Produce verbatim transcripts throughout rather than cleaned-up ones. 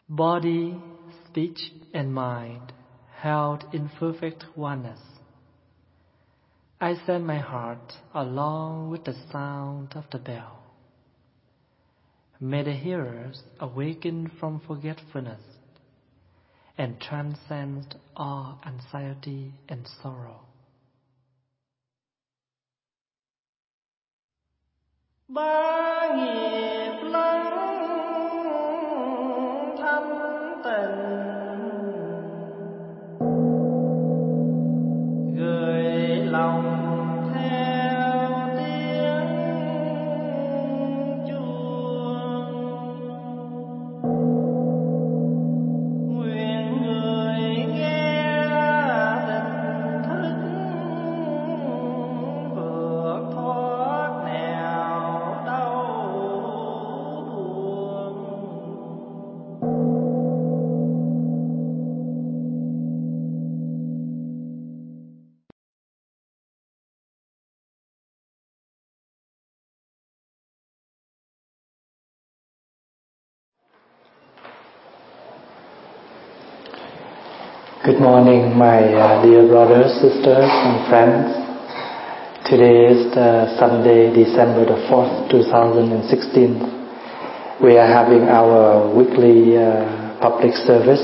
body, speech, and mind held in perfect oneness. I send my heart along with the sound of the bell. May the hearers awaken from forgetfulness and transcend all anxiety and sorrow. Ba nghiệp lắng thanh tịnh, gửi lòng theo tiếng chuông. Nguyện người nghe tỉnh thức vượt thoát nẻo đau buồn. Good morning, my uh, dear brothers, sisters, and friends. Today is the Sunday, December the fourth, two thousand sixteen. We are having our weekly uh, public service.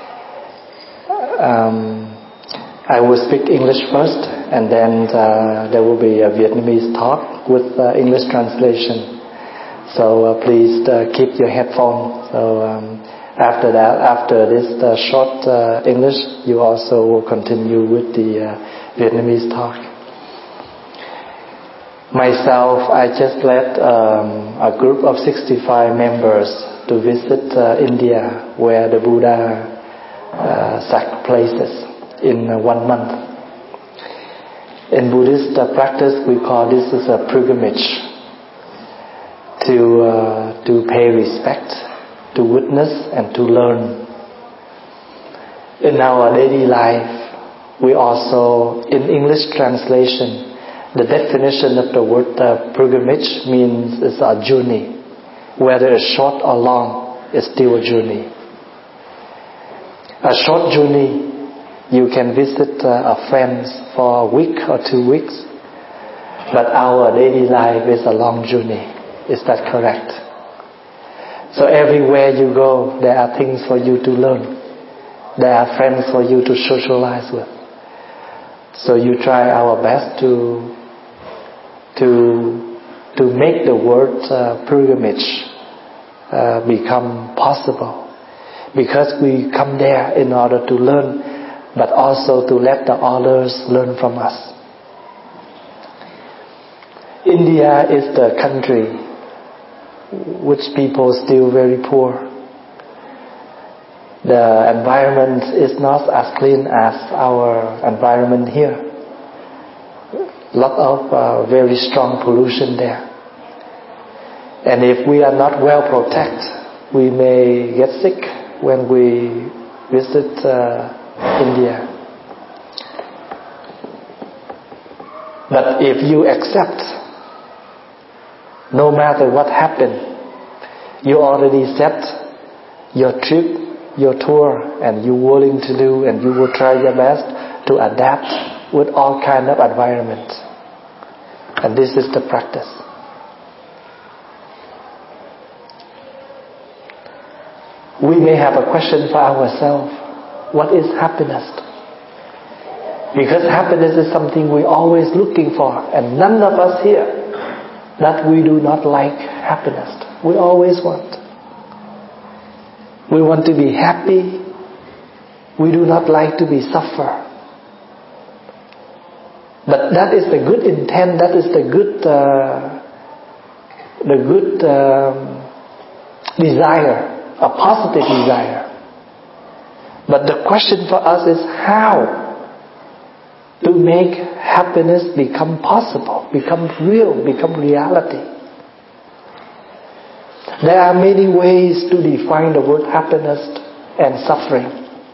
Um, I will speak English first, and then uh, there will be a Vietnamese talk with uh, English translation. So uh, please uh, keep your headphones. So. Um, After that, after this uh, short uh, English, you also will continue with the uh, Vietnamese talk. Myself, I just led um, a group of sixty-five members to visit uh, India, where the Buddha uh, sat places in uh, one month. In Buddhist uh, practice, we call this as a pilgrimage to uh, to pay respect, to witness and to learn. In our daily life, we also, in English translation, the definition of the word uh, pilgrimage means it's a journey. Whether it's short or long, it's still a journey. A short journey, you can visit uh, a friend for a week or two weeks, but our daily life is a long journey. Is that correct? So everywhere you go, there are things for you to learn. There are friends for you to socialize with. So you try our best to to to make the word uh, pilgrimage uh, become possible, because we come there in order to learn, but also to let the others learn from us. India is the country which people still very poor. The environment is not as clean as our environment here. Lot of uh, very strong pollution there. And if we are not well protected, we may get sick when we visit uh, India. But if you accept, no matter what happened, you already set your trip, your tour, and you're willing to do, and you will try your best to adapt with all kind of environment. And this is the practice. We may have a question for ourselves. What is happiness? Because happiness is something we're always looking for, and none of us here that we do not like happiness. We always want. We want to be happy. We do not like to be suffer. But that is the good intent. That is the good, uh, the good um, desire, a positive desire. But the question for us is how to make happiness become possible, become real, become reality. There are many ways to define the word happiness and suffering.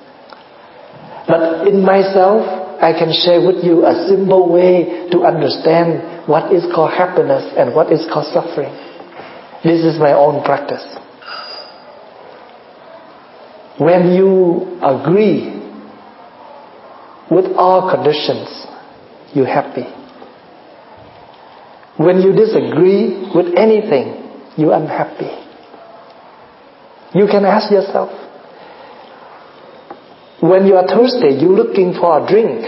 But in myself, I can share with you a simple way to understand what is called happiness and what is called suffering. This is my own practice. When you agree with all conditions, you're happy. When you disagree with anything, you're unhappy. You can ask yourself, when you are thirsty, you're looking for a drink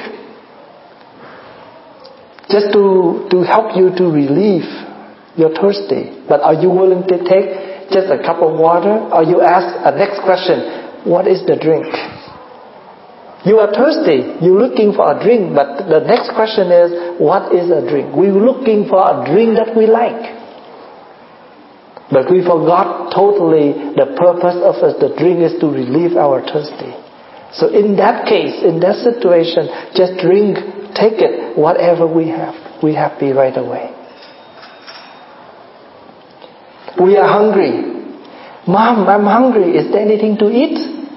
just to, to help you to relieve your thirsty. But are you willing to take just a cup of water? Or you ask a next question, what is the drink? You are thirsty, you're looking for a drink, but the next question is, what is a drink? We're looking for a drink that we like. But we forgot totally the purpose of the drink is to relieve our thirsty. So in that case, in that situation, just drink, take it, whatever we have. We're happy right away. We are hungry. Mom, I'm hungry. Is there anything to eat?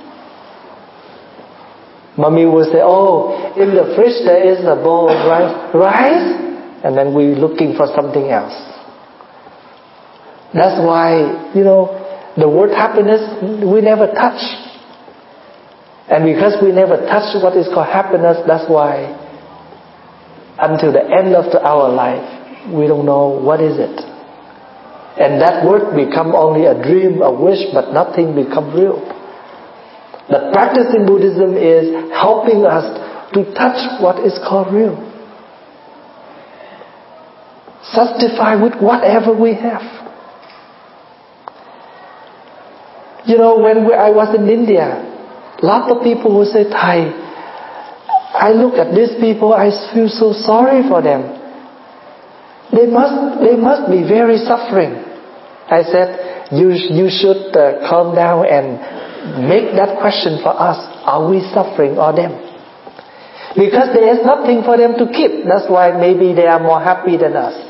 Mommy will say, oh, in the fridge there is a bowl of rice. Rice? And then we're looking for something else. That's why, you know, the word happiness, we never touch. And because we never touch what is called happiness, that's why until the end of the, our life, we don't know what is it. And that word become only a dream, a wish, but nothing become real. The practice in Buddhism is helping us to touch what is called real. Satisfy with whatever we have. You know, when we, I was in India, lots of people will say, Thai, I look at these people, I feel so sorry for them. They must, they must be very suffering. I said, you, you should uh, calm down and make that question for us. Are we suffering or them? Because there is nothing for them to keep. That's why maybe they are more happy than us.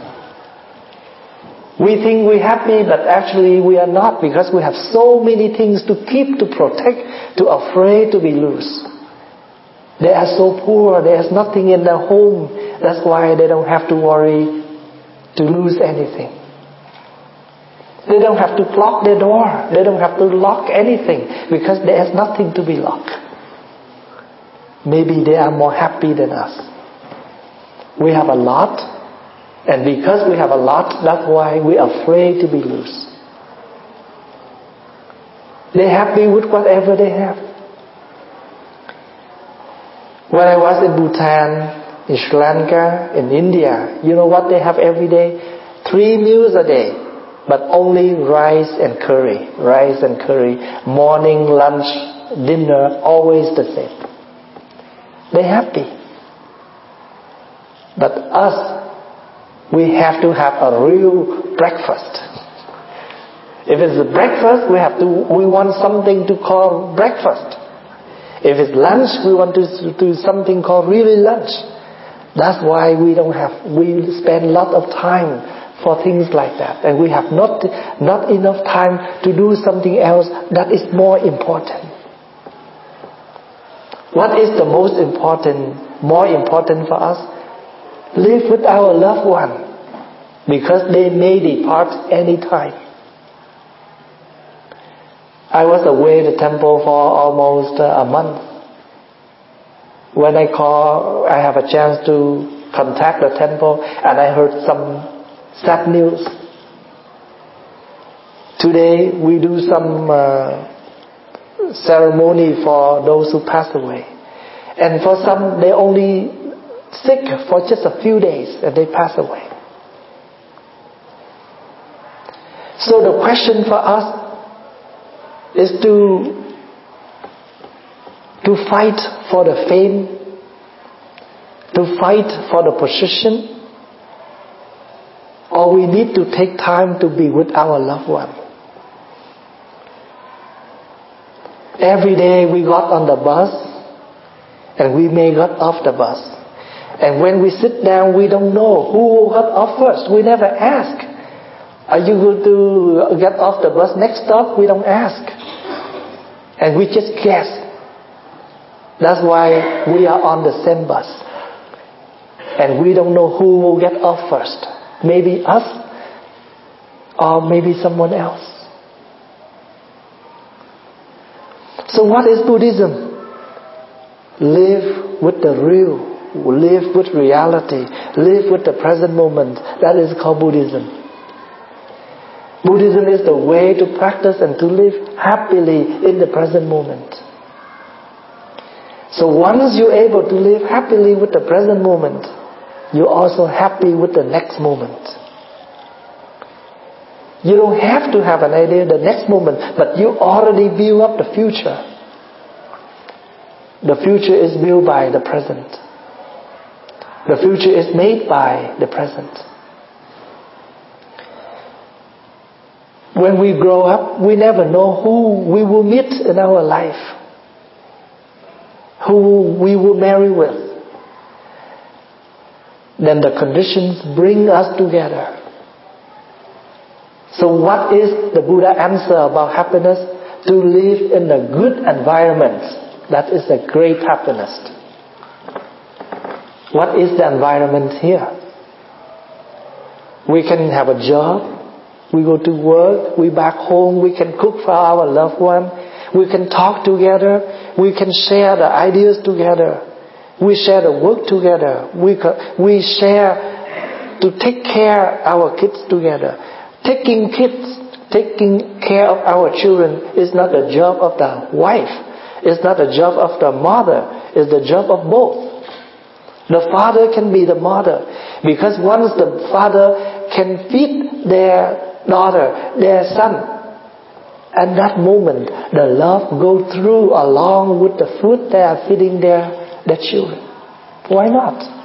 We think we're happy, but actually we are not, because we have so many things to keep, to protect, to afraid to be loose. They are so poor, there's nothing in their home. That's why they don't have to worry to lose anything. They don't have to lock their door. They don't have to lock anything, because there's nothing to be locked. Maybe they are more happy than us. We have a lot. And because we have a lot, that's why we're afraid to be loose. They're happy with whatever they have. When I was in Bhutan, in Sri Lanka, in India, you know what they have every day? Three meals a day, but only rice and curry. Rice and curry. Morning, lunch, dinner, always the same. They're happy. But us, we have to have a real breakfast. If it's a breakfast, we have to. We want something to call breakfast. If it's lunch, we want to do something called really lunch. That's why we don't have. We spend a lot of time for things like that, and we have not not enough time to do something else that is more important. What is the most important? More important for us? Live with our loved one, because they may depart any time. I was away at the temple for almost a month. When I call, I have a chance to contact the temple, and I heard some sad news. Today we do some uh, ceremony for those who pass away, and for some they only sick for just a few days and they pass away. So the question for us is to to fight for the fame, to fight for the position, or we need to take time to be with our loved one. Every day we got on the bus, and we may got off the bus. And when we sit down, we don't know who got off first. We never ask. Are you going to get off the bus next stop? We don't ask. And we just guess. That's why we are on the same bus. And we don't know who will get off first. Maybe us, or maybe someone else. So what is Buddhism? Live with the real, live with reality, live with the present moment. That is called Buddhism. Buddhism is the way to practice and to live happily in the present moment. So once you're able to live happily with the present moment, you're also happy with the next moment. You don't have to have an idea the next moment, but you already build up the future. The future is built by the present. The future is made by the present. When we grow up, we never know who we will meet in our life, who we will marry with. Then the conditions bring us together. So what is the Buddha answer about happiness? To live in a good environment. That is a great happiness. What is the environment here? We can have a job. We go to work. We back home. We can cook for our loved one. We can talk together. We can share the ideas together. We share the work together. We, we share to take care of our kids together. Taking kids, taking care of our children is not the job of the wife. It's not the job of the mother. It's the job of both. The father can be the mother, because once the father can feed their daughter, their son, at that moment the love goes through along with the food they are feeding their, their children. Why not?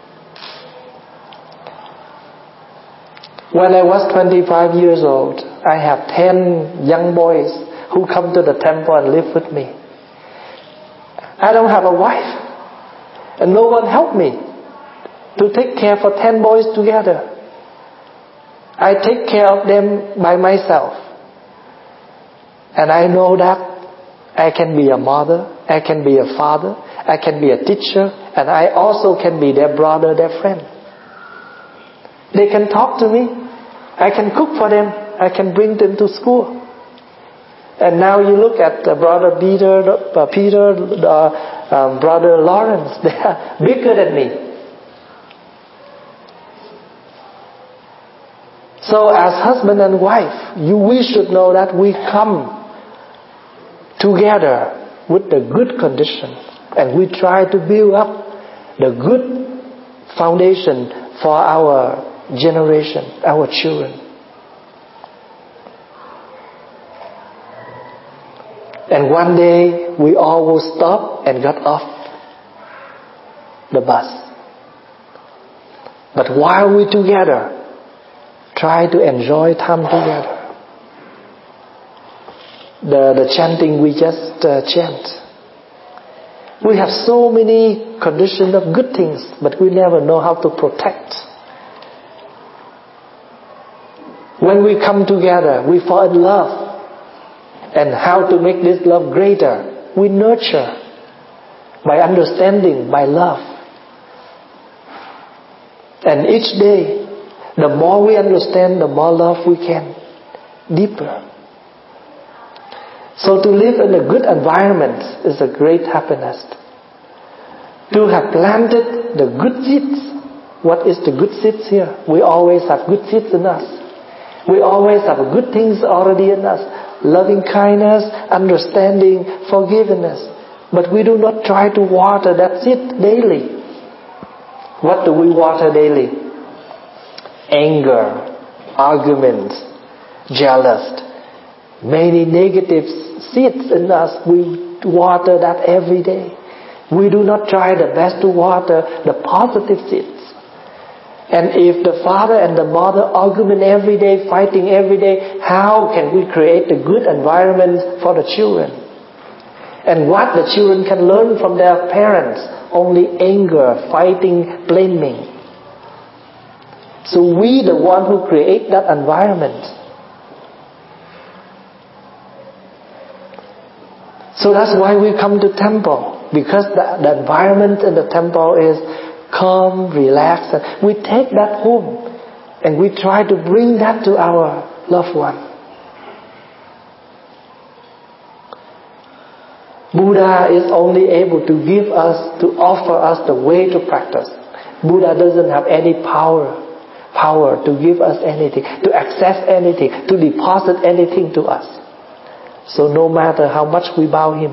When I was twenty-five years old, I have ten young boys who come to the temple and live with me. I don't have a wife, and no one helped me to take care for ten boys together. I take care of them by myself. And I know that I can be a mother, I can be a father, I can be a teacher, and I also can be their brother, their friend. They can talk to me. I can cook for them. I can bring them to school. And now you look at uh, brother Peter, uh, Peter, uh, um, brother Lawrence. They are bigger than me. So as husband and wife, you, we should know that we come together with the good condition, and we try to build up the good foundation for our generation, our children. And one day we all will stop and get off the bus. But while we're together, try to enjoy time together. The, the chanting we just uh, chant. We have so many conditions of good things, but we never know how to protect. When we come together, we fall in love. And how to make this love greater? We nurture by understanding, by love. And each day, the more we understand, the more love we can deeper. So to live in a good environment is a great happiness. To have planted the good seeds. What is the good seeds here? We always have good seeds in us. We always have good things already in us. Loving kindness, understanding, forgiveness. But we do not try to water that seed daily. What do we water daily? Anger, arguments, jealous, many negative seeds in us. We water that every day. We do not try the best to water the positive seeds. And if the father and the mother argument every day, fighting every day, how can we create a good environment for the children? And what the children can learn from their parents? Only anger, fighting, blaming. So we, the one who create that environment. So that's why we come to temple, because the, the environment in the temple is calm, relaxed. And we take that home and we try to bring that to our loved one. Buddha is only able to give us, to offer us the way to practice. Buddha doesn't have any power, power to give us anything, to access anything, to deposit anything to us. So no matter how much we bow Him.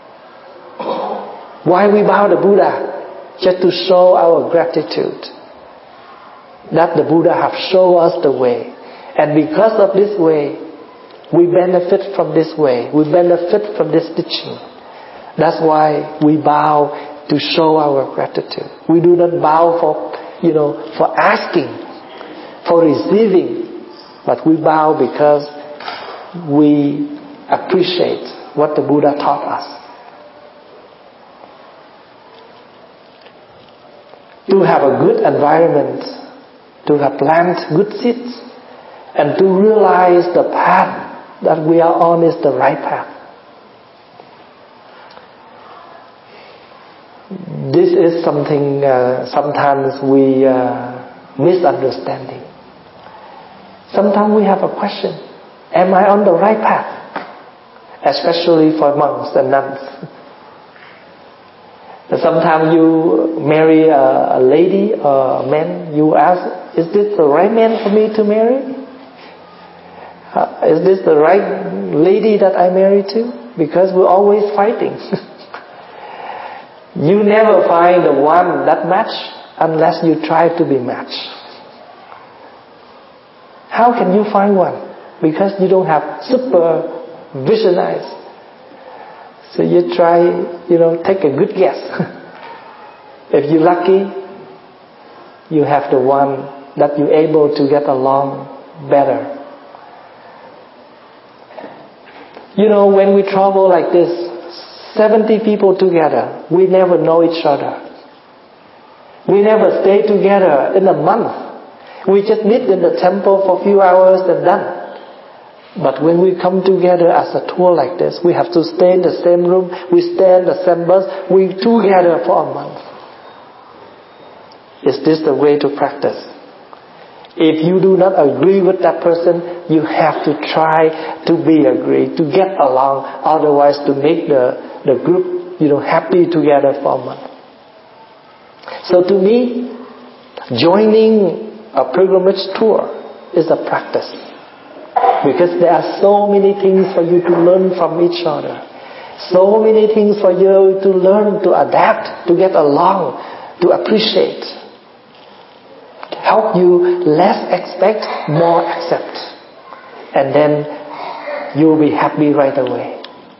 Why we bow the Buddha? Just to show our gratitude that the Buddha have shown us the way. And because of this way, we benefit from this way. We benefit from this teaching. That's why we bow to show our gratitude. We do not bow for, you know, for asking, for receiving, but we bow because we appreciate what the Buddha taught us. To have a good environment, to have planted good seeds, and to realize the path that we are on is the right path. This is something uh, sometimes we uh, misunderstanding. Sometimes we have a question: am I on the right path? Especially for monks and nuns. Sometimes you marry a, a lady or a man, you ask, is this the right man for me to marry? Uh, is this the right lady that I marry to? Because we're always fighting. You never find the one that match unless you try to be matched. How can you find one? Because you don't have supervisionize. So you try, you know, take a good guess. If you're lucky, you have the one that you're able to get along better. You know, when we travel like this, seventy people together, we never know each other. We never stay together in a month. We just meet in the temple for a few hours and done. But when we come together as a tour like this, we have to stay in the same room, we stay in the same bus, we together for a month. Is this the way to practice? If you do not agree with that person, you have to try to be agreed, to get along, otherwise to make the, the group, you know, happy together for a month. So to me, joining a pilgrimage tour is a practice. Because there are so many things for you to learn from each other. So many things for you to learn, to adapt, to get along, to appreciate. Help you less expect, more accept. And then you'll be happy right away.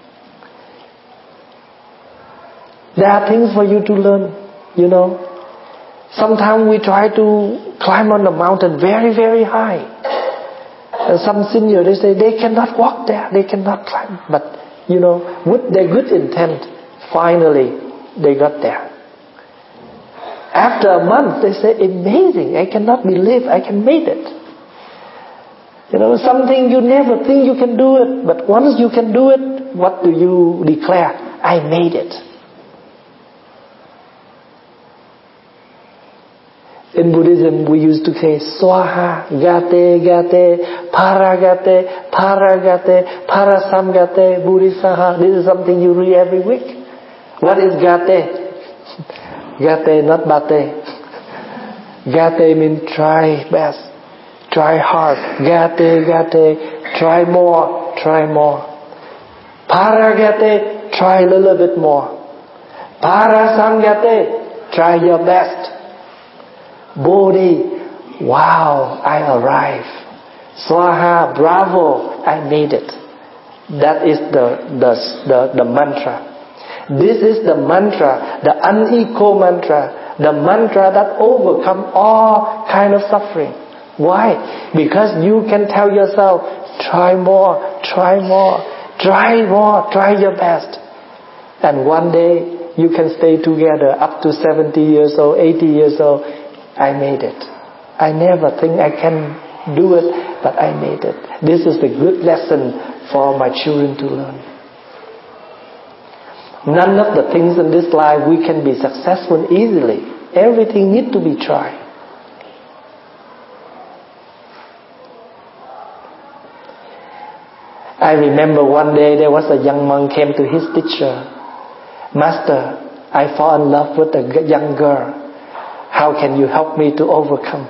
There are things for you to learn, you know. Sometimes we try to climb on the mountain very, very high. And some senior, they say they cannot walk there, they cannot climb. But, you know, with their good intent, finally they got there. After a month, they say, amazing, I cannot believe I can make it. You know, something you never think you can do it, but once you can do it, what do you declare? I made it. In Buddhism, we used to say swaha, gate, gate, paragate, paragate, parasamgate, buddhisaha. This is something you read every week. What is gate? Gate, not bate. Gate means try best, try hard. Gate, gate, try more, try more. Paragate, try a little bit more. Parasamgate, try your best. Bodhi, wow, I arrived. Swaha, bravo, I made it. That is the, the, the, the mantra. This is the mantra, the unequal mantra, the mantra that overcomes all kind of suffering. Why? Because you can tell yourself, try more, try more, try more, try your best. And one day you can stay together up to seventy years old, eighty years old. I made it. I never think I can do it, but I made it. This is a good lesson for my children to learn. None of the things in this life we can be successful easily. Everything needs to be tried. I remember one day there was a young monk came to his teacher Master, I fall in love with a young girl. How can you help me to overcome?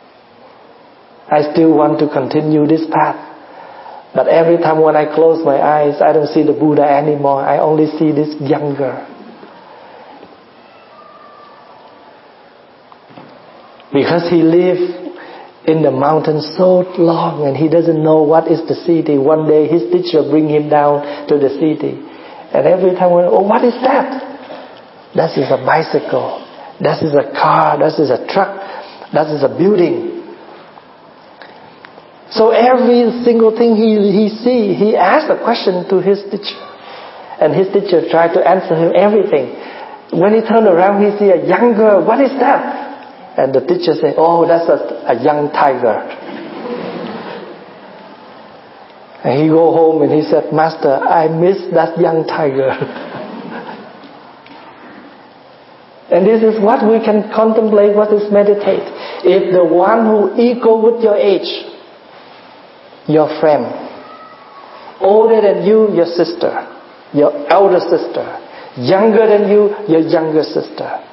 I still want to continue this path. But every time when I close my eyes, I don't see the Buddha anymore. I only see this young girl. Because he lived in the mountains so long and he doesn't know what is the city. One day his teacher bring him down to the city. And every time, we, oh, what is that? That is a bicycle. That is a car. That is a truck. That is a building. So every single thing he, he see, he asks a question to his teacher. And his teacher tried to answer him everything. When he turned around, he see a young girl. What is that? And the teacher said, oh, that's a, a young tiger. And he go home and he said, Master, I miss that young tiger. And this is what we can contemplate, what is meditate. If the one who equal with your age, your friend, older than you, your sister, your elder sister, younger than you, your younger sister.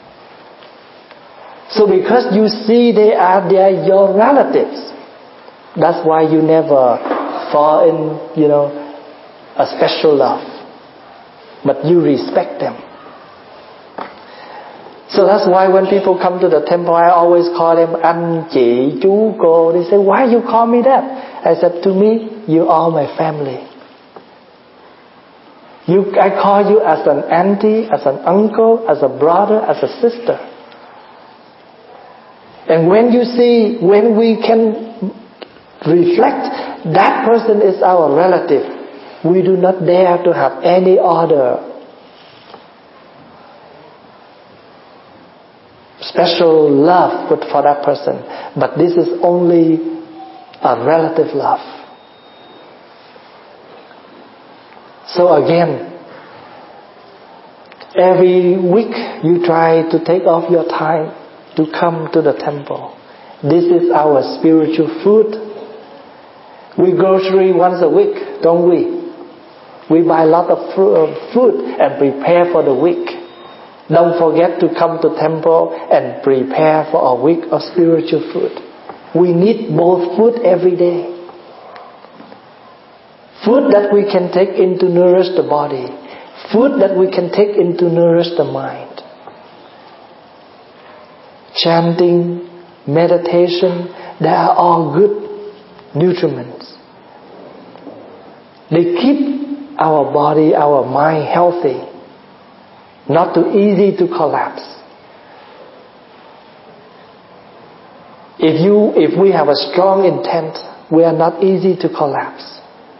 So because you see they are they are your relatives, that's why you never fall in, you know, a special love. But you respect them. So that's why when people come to the temple, I always call them Anh, Chị, Chú, Cô. They say, why you call me that? I said, to me, you are my family. You, I call you as an auntie, as an uncle, as a brother, as a sister. And when you see, when we can reflect, that person is our relative, we do not dare to have any other special love for that person. But this is only a relative love. So again, every week you try to take off your time to come to the temple. This is our spiritual food. We grocery once a week, don't we? We buy a lot of food and prepare for the week. Don't forget to come to temple and prepare for a week of spiritual food. We need both food every day. Food that we can take in to nourish the body. Food that we can take in to nourish the mind. Chanting, meditation, they are all good nutriments. They keep our body, our mind healthy, not too easy to collapse. If you, if we have a strong intent, we are not easy to collapse.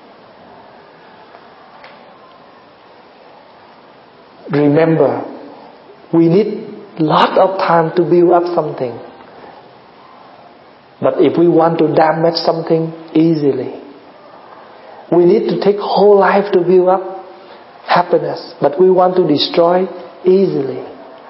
Remember, we need lot of time to build up something. But if we want to damage something easily, we need to take whole life to build up happiness. But we want to destroy easily.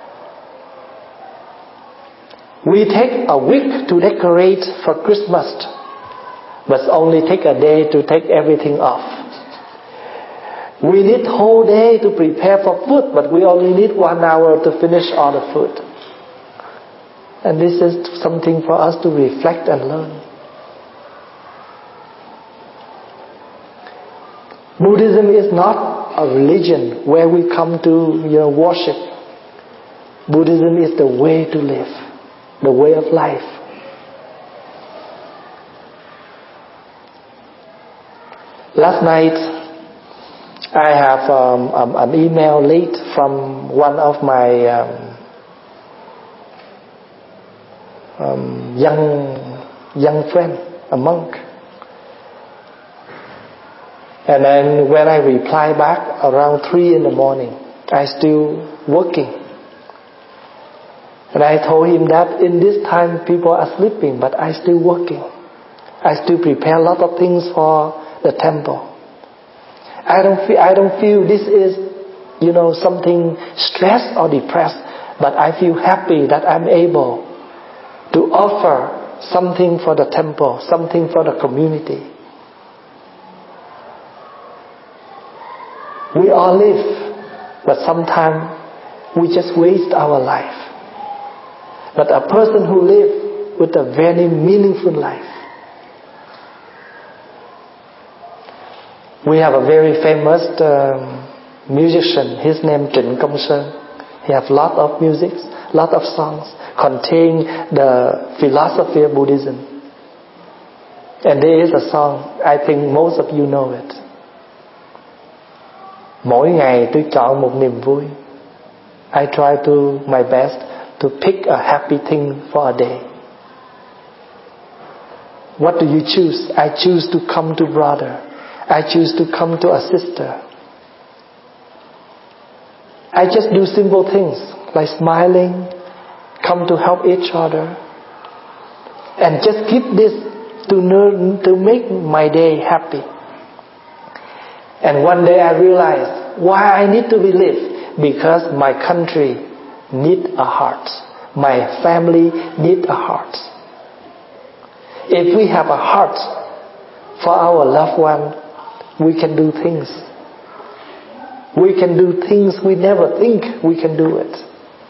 We take a week to decorate for Christmas, but only take a day to take everything off. We need whole day to prepare for food, but we only need one hour to finish all the food. And this is something for us to reflect and learn. Buddhism is not a religion where we come to, you know, worship. Buddhism is the way to live, the way of life. Last night, I have um, um, an email late from one of my um, um, young young friend, a monk. And then when I reply back around three in the morning, I still working. And I told him that in this time people are sleeping, but I still working. I still prepare a lot of things for the temple. I don't feel, I don't feel this is, you know, something stressed or depressed, but I feel happy that I'm able to offer something for the temple, something for the community. We all live, but sometimes we just waste our life. But a person who lives with a very meaningful life. We have a very famous um, musician. His name Trịnh Công Sơn. He has lot of music, lot of songs containing the philosophy of Buddhism. And there is a song, I think most of you know it. Mỗi ngày tôi chọn một niềm vui. I try to my best to pick a happy thing for a day. What do you choose? I choose to come to brother. I choose to come to a sister. I just do simple things like smiling, come to help each other, and just keep this to learn, to make my day happy. And one day I realized why I need to be lived, because my country need a heart, my family need a heart. If we have a heart for our loved one, we can do things. We can do things we never think we can do it.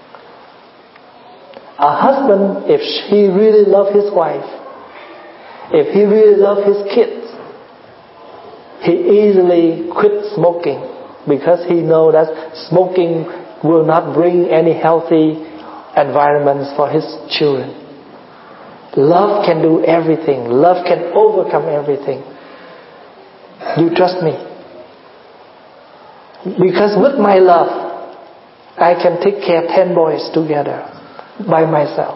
A husband, if he really loves his wife, if he really loves his kids, he easily quit smoking, because he knows that smoking will not bring any healthy environments for his children. Love can do everything. Love can overcome everything. You trust me? Because with my love, I can take care of ten boys together by myself.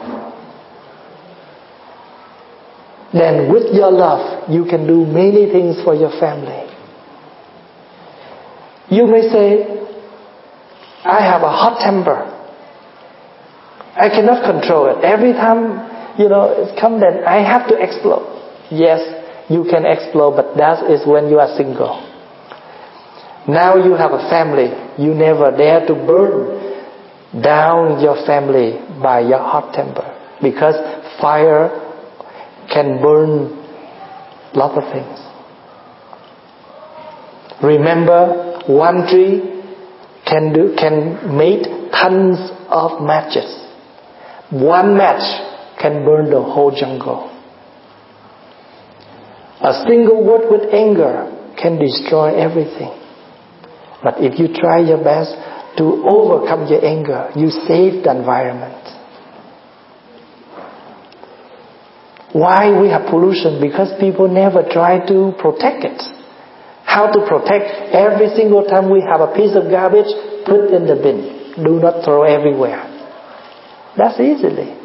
Then with your love, you can do many things for your family. You may say, I have a hot temper. I cannot control it. Every time, you know, it comes, then I have to explode. Yes, you can explode, but that is when you are single. Now you have a family. You never dare to burn down your family by your hot temper, because fire can burn lots of things. Remember, one tree can do can make tons of matches. One match can burn the whole jungle. A single word with anger can destroy everything. But if you try your best to overcome your anger, you save the environment. Why we have pollution? Because people never try to protect it. How to protect? Every single time we have a piece of garbage, put in the bin. Do not throw everywhere. That's easily.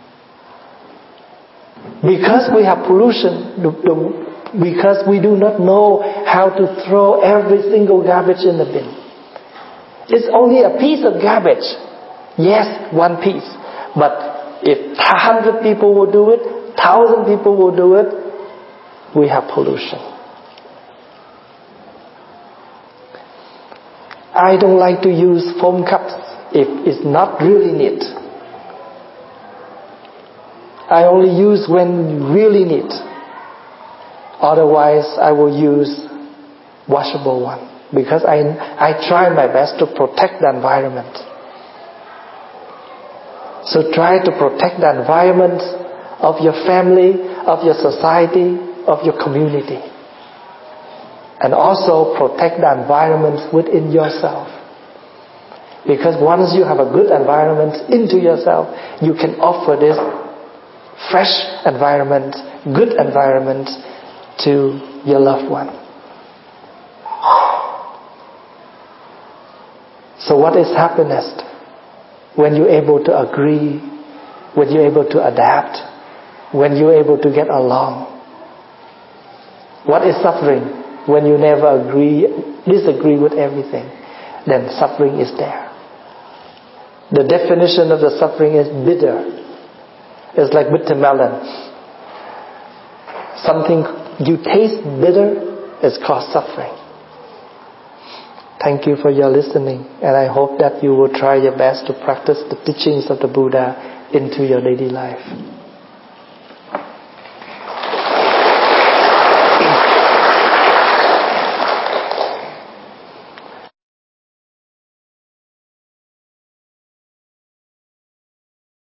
Because we have pollution, the, the, because we do not know how to throw every single garbage in the bin. It's only a piece of garbage. Yes, one piece. But if a hundred people will do it, thousand people will do it, we have pollution. I don't like to use foam cups if it's not really neat. I only use when really need. Otherwise, I will use washable one, because I I try my best to protect the environment. So try to protect the environment of your family, of your society, of your community, and also protect the environment within yourself. Because once you have a good environment into yourself, you can offer this fresh environment, good environment to your loved one. So what is happiness? When you're able to agree, when you're able to adapt, when you're able to get along. What is suffering? When you never agree, disagree with everything, then suffering is there. The definition of the suffering is bitter. It's like bitter melon. Something you taste bitter is called suffering. Thank you for your listening, and I hope that you will try your best to practice the teachings of the Buddha into your daily life.